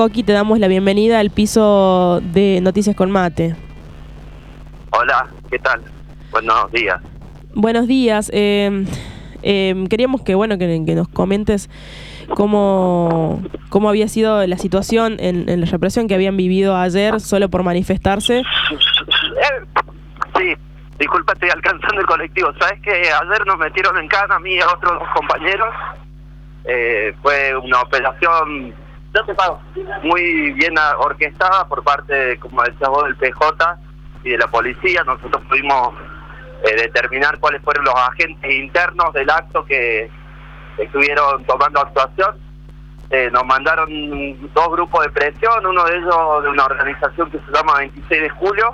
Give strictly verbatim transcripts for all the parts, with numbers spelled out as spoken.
Coqui, te damos la bienvenida al piso de Noticias con Mate. Hola, ¿qué tal? Buenos días. Buenos días. Eh, eh, queríamos que bueno que, que nos comentes cómo, cómo había sido la situación en, en la represión que habían vivido ayer solo por manifestarse. Sí, disculpa, estoy alcanzando el colectivo. ¿Sabes que ayer nos metieron en cana a mí y a otros dos compañeros? Eh, fue una operación yo te pago. muy bien orquestada por parte, como decías vos, del P J y de la policía. Nosotros pudimos eh, determinar cuáles fueron los agentes internos del acto que estuvieron tomando actuación. Eh, nos mandaron dos grupos de presión, uno de ellos de una organización que se llama veintiséis de julio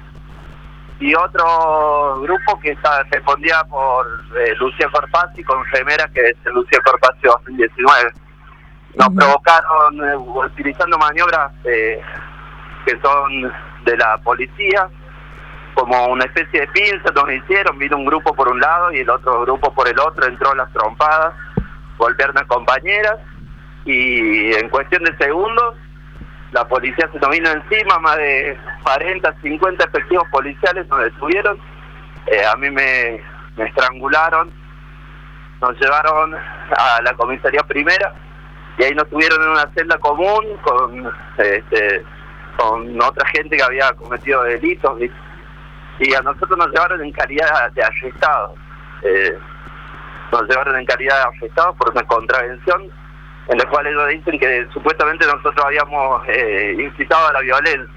y otro grupo que está, respondía por eh, Lucía Corpazzi, con remeras que es Lucía Corpazzi dos mil diecinueve. Nos uh-huh. provocaron eh, utilizando maniobras eh, que son de la policía, como una especie de pinza nos hicieron. Vino un grupo por un lado y el otro grupo por el otro, entró las trompadas, golpearon a compañeras y en cuestión de segundos la policía se nos vino encima. Más de cuarenta, cincuenta efectivos policiales nos detuvieron. Eh, a mí me, me estrangularon, nos llevaron a la comisaría primera y ahí nos tuvieron en una celda común con este, con otra gente que había cometido delitos, y, y a nosotros nos llevaron en calidad de arrestados. Eh, nos llevaron en calidad de arrestados por una contravención en la cual ellos dicen que supuestamente nosotros habíamos eh, incitado a la violencia,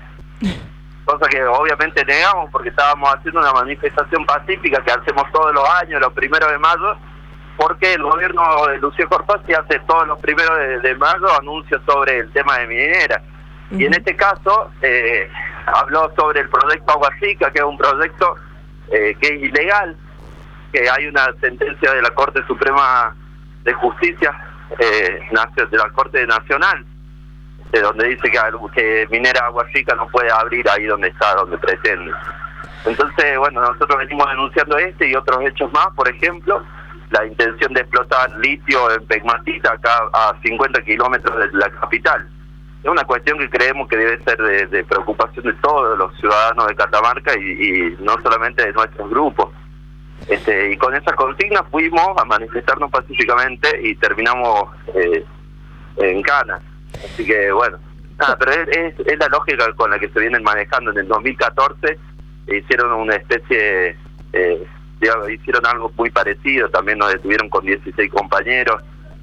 cosa que obviamente negamos porque estábamos haciendo una manifestación pacífica que hacemos todos los años, los primeros de mayo, porque el gobierno de Lucía Corpazzi hace todos los primeros de, de mayo anuncios sobre el tema de minera. Uh-huh. Y en este caso eh, habló sobre el proyecto Agua Rica, que es un proyecto eh, que es ilegal, que hay una sentencia de la Corte Suprema de Justicia, eh, de la Corte Nacional, de donde dice que, que Minera Agua Rica no puede abrir ahí donde está, donde pretende. Entonces, bueno, nosotros venimos denunciando este y otros hechos más. Por ejemplo, la intención de explotar litio en Pegmatita, acá a cincuenta kilómetros de la capital. Es una cuestión que creemos que debe ser de, de preocupación de todos los ciudadanos de Catamarca y, y no solamente de nuestros grupos. Este, y con esa consigna fuimos a manifestarnos pacíficamente y terminamos eh, en cana. Así que bueno, nada, pero es, es, es la lógica con la que se vienen manejando. En el dos mil catorce hicieron una especie, eh, digamos, hicieron algo muy parecido, también nos detuvieron con dieciséis compañeros.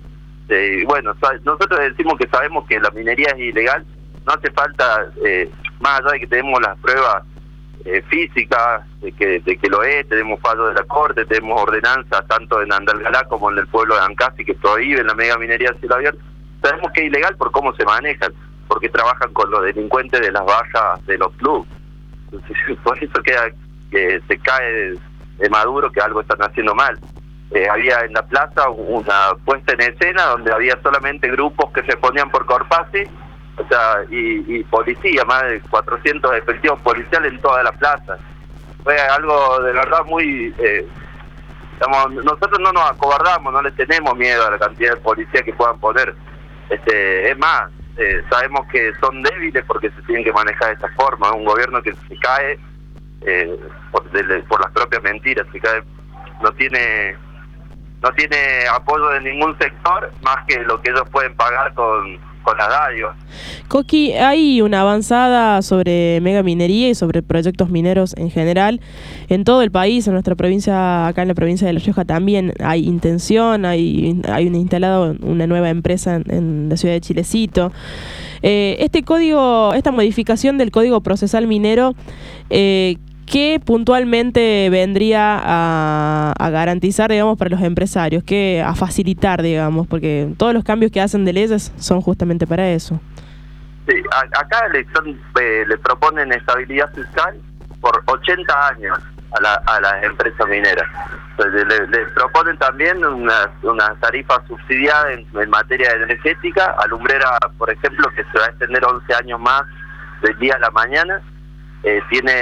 Eh, y bueno, nosotros decimos que sabemos que la minería es ilegal, no hace falta, eh, más allá de que tenemos las pruebas eh, físicas de que, de que lo es, tenemos fallo de la Corte, tenemos ordenanzas tanto en Andalgalá como en el pueblo de Ancasti que prohíben la mega minería a cielo abierto. Sabemos que es ilegal por cómo se manejan, porque trabajan con los delincuentes de las barras de los clubes. Entonces, por eso queda que se cae de, de Maduro que algo están haciendo mal. Eh, había en la plaza una puesta en escena donde había solamente grupos que se ponían por Corpazzi, o sea, y, y policía, más de cuatrocientos efectivos policiales en toda la plaza. Fue algo de verdad muy... Eh, digamos, nosotros no nos acobardamos, no le tenemos miedo a la cantidad de policía que puedan poner. Este, es más, eh, sabemos que son débiles porque se tienen que manejar de esta forma. Es un gobierno que se cae eh, por, de, por las propias mentiras, se cae, no tiene no tiene apoyo de ningún sector más que lo que ellos pueden pagar con, con las dádivas. Coqui, hay una avanzada sobre mega minería y sobre proyectos mineros en general en todo el país. En nuestra provincia, acá en la provincia de La Rioja también hay intención, hay, hay una, instalado una nueva empresa en, en la ciudad de Chilecito. Eh, este código, esta modificación del Código Procesal Minero, eh, ¿qué puntualmente vendría a, a garantizar, digamos, para los empresarios? ¿Qué a facilitar, digamos? Porque todos los cambios que hacen de leyes son justamente para eso. Sí, a, acá le, son, eh, le proponen estabilidad fiscal por ochenta años a, la, a las empresas mineras. Le, le, le proponen también una, una tarifa subsidiada en, en materia energética, alumbrera, por ejemplo, que se va a extender once años más del día a la mañana. Eh, tiene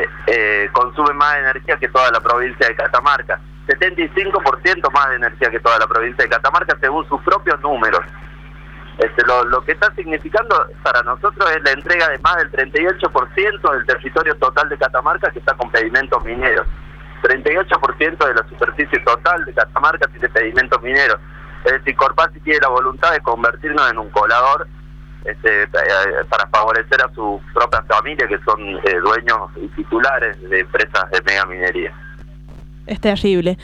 eh, consume más energía que toda la provincia de Catamarca, setenta y cinco por ciento más de energía que toda la provincia de Catamarca según sus propios números. Este, lo, lo que está significando para nosotros es la entrega de más del treinta y ocho por ciento del territorio total de Catamarca que está con pedimentos mineros. treinta y ocho por ciento de la superficie total de Catamarca tiene pedimentos mineros. Es decir, Corpatzi tiene la voluntad de convertirnos en un colador este, para favorecer a su propia familia, que son eh, dueños y titulares de empresas de megaminería. Es terrible.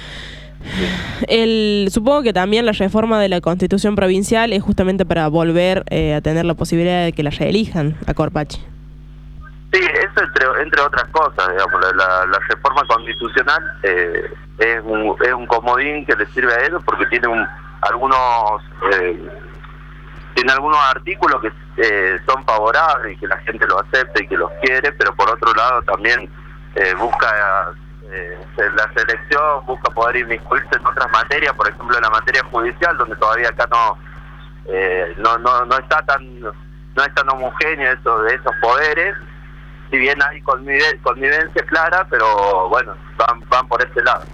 El, supongo que también la reforma de la Constitución provincial es justamente para volver eh, a tener la posibilidad de que la reelijan a Corpatzi. Sí, eso entre, entre otras cosas, digamos, la, la, la reforma constitucional eh, es, un, es un comodín que le sirve a ellos porque tiene un, algunos eh, tiene algunos artículos que eh, son favorables y que la gente lo acepta y que los quiere, pero por otro lado también eh, busca eh, la selección, busca poder inmiscuirse en otras materias, por ejemplo en la materia judicial, donde todavía acá no eh, no, no no está tan no es tan homogéneo eso de esos poderes. Si bien hay convive, convivencia clara, pero bueno, van, van por ese lado.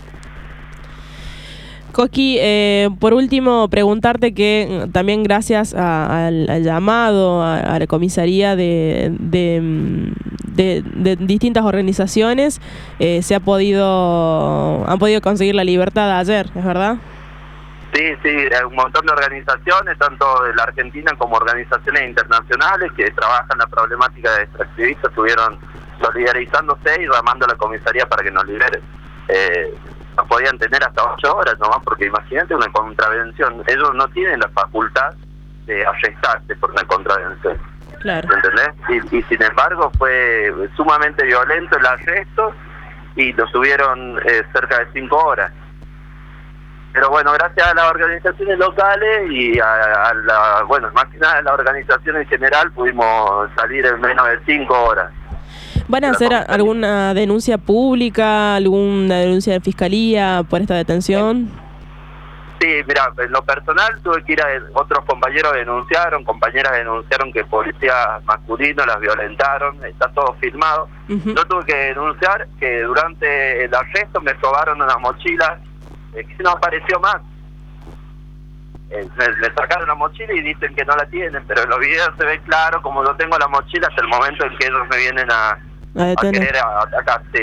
Coqui, eh, por último, preguntarte que también gracias a, al, al llamado a, a la comisaría de, de, de, de distintas organizaciones, eh, se ha podido, han podido conseguir la libertad ayer, ¿es verdad? Sí, sí, un montón de organizaciones, tanto de la Argentina como organizaciones internacionales que trabajan la problemática de extractivistas, estuvieron solidarizándose y llamando a la comisaría para que nos liberen. Eh, nos podían tener hasta ocho horas nomás, porque imagínate una contravención. Ellos no tienen la facultad de arrestarse por una contravención. Claro. ¿Entendés? Y, y sin embargo fue sumamente violento el arresto y lo tuvieron eh, cerca de cinco horas. Pero bueno, gracias a las organizaciones locales y a, a la, bueno, más que nada a la organización en general, pudimos salir en menos de cinco horas. ¿Van a hacer alguna denuncia pública, alguna denuncia de fiscalía por esta detención? Sí, mira, en lo personal tuve que ir a... Otros compañeros denunciaron, compañeras denunciaron que policías masculinos las violentaron, está todo filmado. Uh-huh. Yo tuve que denunciar que durante el arresto me robaron una mochila que no apareció más. Eh, le, le sacaron la mochila y dicen que no la tienen, pero en los videos se ve claro como yo tengo la mochila hasta el momento en que ellos me vienen a, a, a querer atacar. Sí.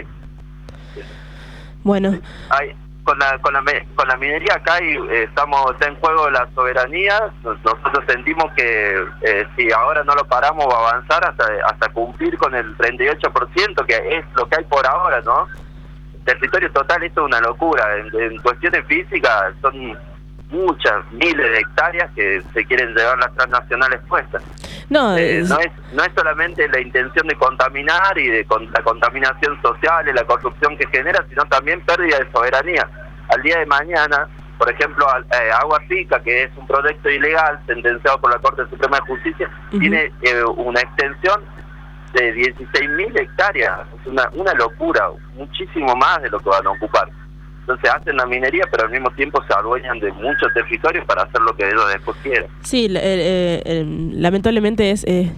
Bueno. Hay, con la con la con la minería acá hay, eh, estamos está en juego la soberanía. Nos, nosotros sentimos que eh, si ahora no lo paramos va a avanzar hasta hasta cumplir con el treinta y ocho por ciento, que es lo que hay por ahora, ¿no? Territorio total, esto es una locura. En, en cuestiones físicas son muchas, miles de hectáreas que se quieren llevar las transnacionales puestas. No, eh, es... no es no es solamente la intención de contaminar y de con, la contaminación social y la corrupción que genera, sino también pérdida de soberanía. Al día de mañana, por ejemplo, eh, Agua Rica, que es un proyecto ilegal sentenciado por la Corte Suprema de Justicia, uh-huh. tiene eh, una extensión de dieciséis mil hectáreas, es una, una locura, muchísimo más de lo que van a ocupar. Entonces hacen la minería, pero al mismo tiempo se adueñan de muchos territorios para hacer lo que ellos después quieran. Sí, eh, eh, lamentablemente es, eh,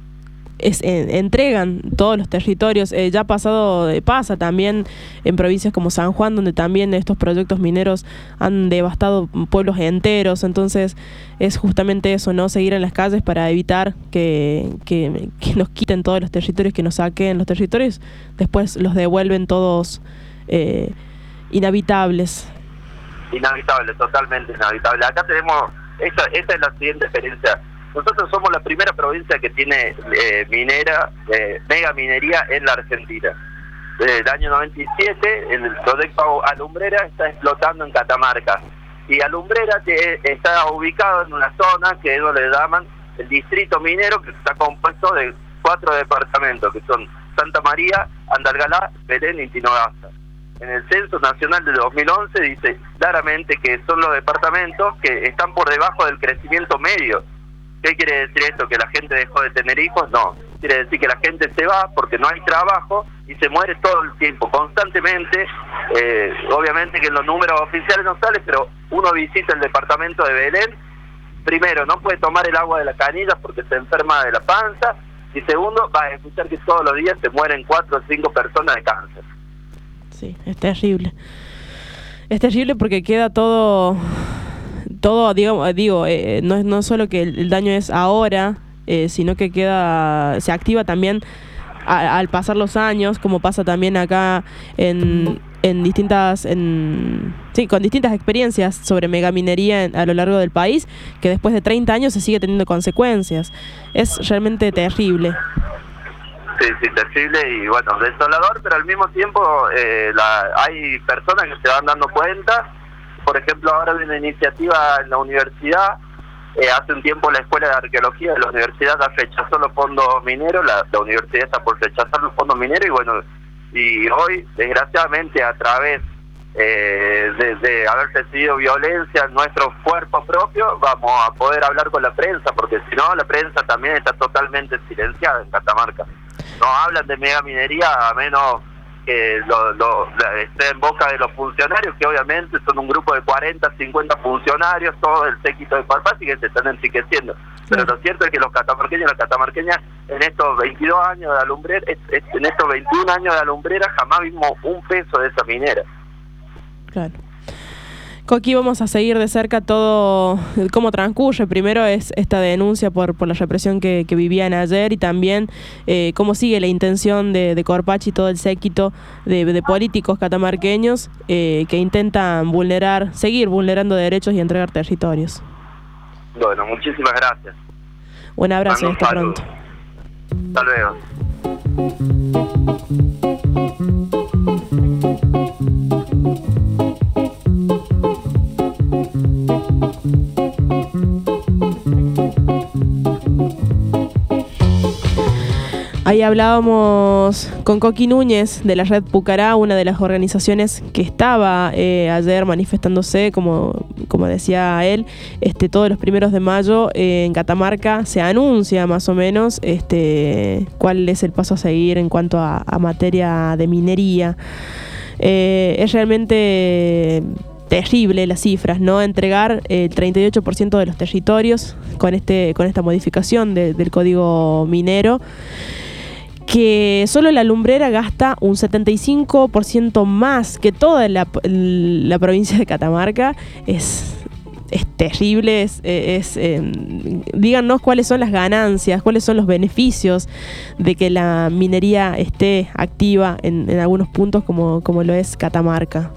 es eh, entregan todos los territorios. Eh, ya ha pasado, eh, pasa también en provincias como San Juan, donde también estos proyectos mineros han devastado pueblos enteros. Entonces es justamente eso, ¿no? Seguir en las calles para evitar que, que, que nos quiten todos los territorios, que nos saquen los territorios, después los devuelven todos eh, inhabitables. Inhabitable, totalmente inhabitable. Acá tenemos, esta, esta es la siguiente experiencia. Nosotros somos la primera provincia que tiene eh, minera, eh, mega minería en la Argentina. Desde el año noventa y siete, el proyecto Alumbrera está explotando en Catamarca. Y Alumbrera que está ubicado en una zona que ellos le llaman el distrito minero, que está compuesto de cuatro departamentos, que son Santa María, Andalgalá, Belén y Tinogasta. En el Censo Nacional de dos mil once dice claramente que son los departamentos que están por debajo del crecimiento medio. ¿Qué quiere decir esto? ¿Que la gente dejó de tener hijos? No. Quiere decir que la gente se va porque no hay trabajo y se muere todo el tiempo, constantemente. Eh, obviamente que en los números oficiales no sale, pero uno visita el departamento de Belén. Primero, no puede tomar el agua de la canilla porque se enferma de la panza. Y segundo, va a escuchar que todos los días se mueren cuatro o cinco personas de cáncer. Sí, es terrible. Es terrible porque queda todo... todo, digamos, digo, eh, no es no solo que el, el daño es ahora, eh, sino que queda, se activa también a, al pasar los años, como pasa también acá en, en distintas, en, sí, con distintas experiencias sobre megaminería en, a lo largo del país, que después de treinta años se sigue teniendo consecuencias. Es realmente terrible. Sí, sí, terrible y bueno, desolador, pero al mismo tiempo eh, la, hay personas que se van dando cuenta. Por ejemplo, ahora hay una iniciativa en la universidad. Eh, hace un tiempo la Escuela de Arqueología de la universidad rechazó los fondos mineros, la, la universidad está por rechazar los fondos mineros y bueno, y hoy, desgraciadamente, a través eh, de, de haber recibido violencia en nuestro cuerpo propio, vamos a poder hablar con la prensa, porque si no, la prensa también está totalmente silenciada en Catamarca. No hablan de megaminería a menos que lo, lo, esté en boca de los funcionarios, que obviamente son un grupo de cuarenta, cincuenta funcionarios, todo el séquito de Corpachi que se están enriqueciendo. Pero lo cierto es que los catamarqueños y las catamarqueñas en estos veintidós años de alumbrera, en estos veintiún años de alumbrera, jamás vimos un peso de esa minera. Claro. Coqui, vamos a seguir de cerca todo cómo transcurre. Primero es esta denuncia por, por la represión que, que vivían ayer y también eh, cómo sigue la intención de, de Corpachi y todo el séquito de, de políticos catamarqueños eh, que intentan vulnerar, seguir vulnerando derechos y entregar territorios. Bueno, muchísimas gracias. Un abrazo y hasta saludo. Pronto. Hasta luego. Ahí hablábamos con Coqui Núñez de la Red Pucará, una de las organizaciones que estaba eh, ayer manifestándose, como, como decía él, este, todos los primeros de mayo eh, en Catamarca se anuncia más o menos este, cuál es el paso a seguir en cuanto a, a materia de minería. Eh, es realmente terrible las cifras, ¿no? Entregar el treinta y ocho por ciento de los territorios con, este, con esta modificación de, del código minero, que solo la lumbrera gasta un setenta y cinco por ciento más que toda la, la provincia de Catamarca. Es, es terrible, es, es eh, díganos cuáles son las ganancias, cuáles son los beneficios de que la minería esté activa en, en algunos puntos como, como lo es Catamarca.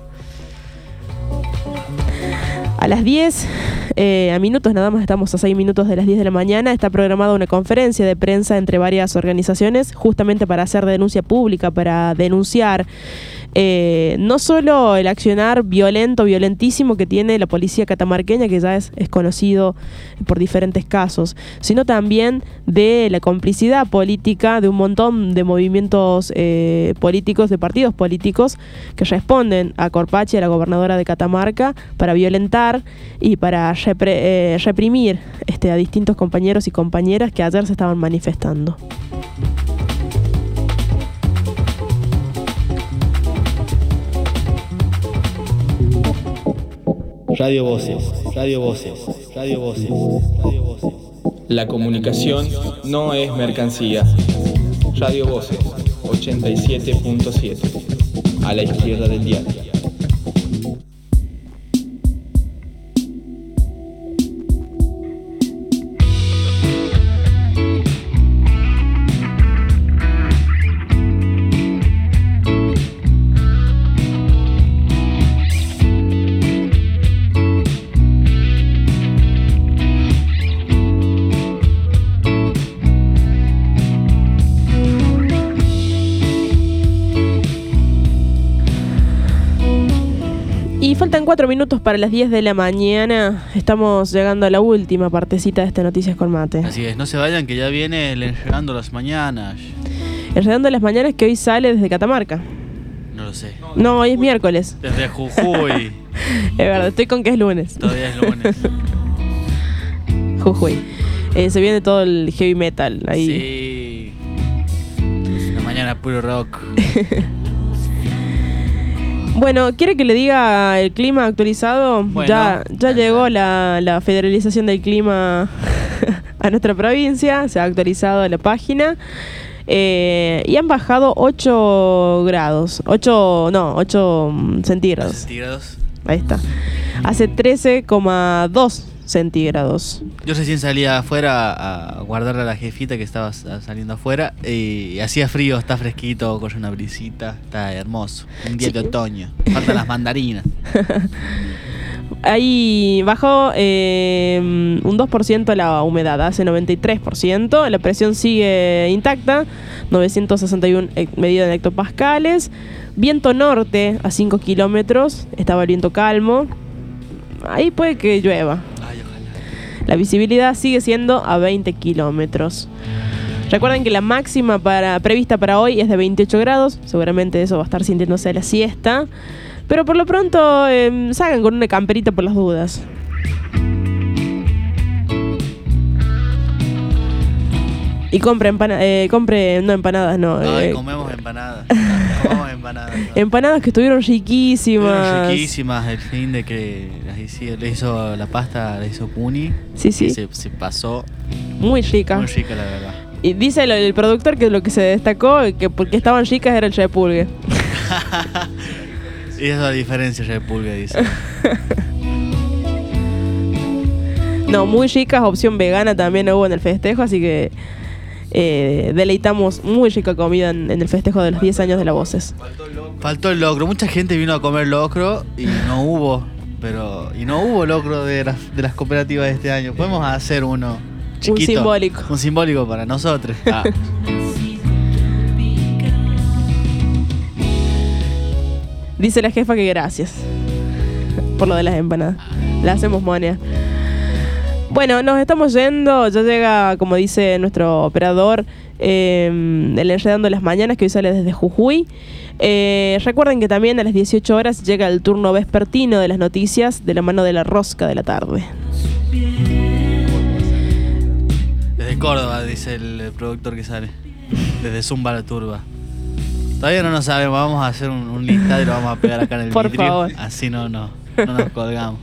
A las diez, eh, a minutos nada más, estamos a seis minutos de las diez de la mañana, está programada una conferencia de prensa entre varias organizaciones justamente para hacer denuncia pública, para denunciar eh, no solo el accionar violento, violentísimo que tiene la policía catamarqueña, que ya es, es conocido por diferentes casos, sino también de la complicidad política de un montón de movimientos eh, políticos, de partidos políticos que responden a Corpachi, a la gobernadora de Catamarca, para violentar y para repre- eh, reprimir este, a distintos compañeros y compañeras que ayer se estaban manifestando. Radio Voces, Radio Voces, Radio Voces, Radio Voces. La comunicación no es mercancía. Radio Voces, ochenta y siete punto siete, a la izquierda del diario. Y faltan cuatro minutos para las diez de la mañana. Estamos llegando a la última partecita de este Noticias con Mate. Así es, no se vayan que ya viene el Enredando las Mañanas. Enredando las Mañanas, que hoy sale desde Catamarca. No lo sé. No, hoy es miércoles. Desde Jujuy. Es verdad, estoy con que es lunes. Todavía es lunes. Jujuy. Eh, se viene todo el heavy metal ahí. Sí. Una mañana puro rock. Bueno, ¿quiere que le diga el clima actualizado? Bueno, ya ya dale, llegó dale. la, la federalización del clima a nuestra provincia, se ha actualizado la página eh, y han bajado ocho grados, ocho, no, ocho centígrados. centígrados. ahí está. Hace trece coma dos centígrados. Yo recién salía afuera a guardarle a la jefita que estaba saliendo afuera y hacía frío, está fresquito, corre una brisita, está hermoso. Un día Sí. de otoño. Faltan las mandarinas. Ahí bajó eh, un dos por ciento la humedad, hace noventa y tres por ciento. La presión sigue intacta, novecientos sesenta y uno eh, medida en hectopascales. Viento norte a cinco kilómetros, estaba el viento calmo. Ahí puede que llueva. Ay, ojalá. La visibilidad sigue siendo a veinte kilómetros. Recuerden que la máxima para, prevista para hoy es de veintiocho grados. Seguramente eso va a estar sintiéndose a la siesta. Pero por lo pronto eh, salgan con una camperita por las dudas. Y compre, empana- eh, compre no empanadas, no. Ay, eh, comemos empanadas. Comemos empanadas. ¿no? empanadas que estuvieron riquísimas. Fueron riquísimas el fin de que las hice, le hizo la pasta, le hizo Puni. Sí, sí. Y se, se pasó Muy rica. muy rica, la verdad. Y dice el, el productor que lo que se destacó, que porque estaban ricas era el repulgue. Y esa es la diferencia, Repulga, dice. No, muy ricas, opción vegana también hubo en el festejo, así que eh, deleitamos muy rica comida en, en el festejo de los diez años de la Voces. Faltó el locro. Mucha gente vino a comer locro y no hubo. Pero y no hubo locro de las, de las cooperativas de este año. Podemos hacer uno chiquito. Un simbólico. Un simbólico para nosotros. Ah. Dice la jefa que gracias por lo de las empanadas. La hacemos monia. Bueno, nos estamos yendo. Ya llega, como dice nuestro operador, eh, el Enredando las Mañanas, que hoy sale desde Jujuy. Eh, recuerden que también a las dieciocho horas llega el turno vespertino de las noticias de la mano de la rosca de la tarde. Desde Córdoba, dice el, el productor que sale. Desde Zumba la Turba. Todavía no nos sabemos. Vamos a hacer un, un listado y lo vamos a pegar acá en el Por vidrio. favor. Así no, no, no nos colgamos.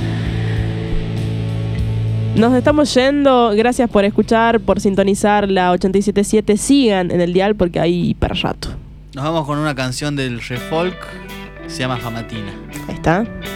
Nos estamos yendo. Gracias por escuchar, por sintonizar la ochenta y siete punto siete. Sigan en el dial porque hay para rato. Nos vamos con una canción del Refolk. Se llama Famatina. Ahí está.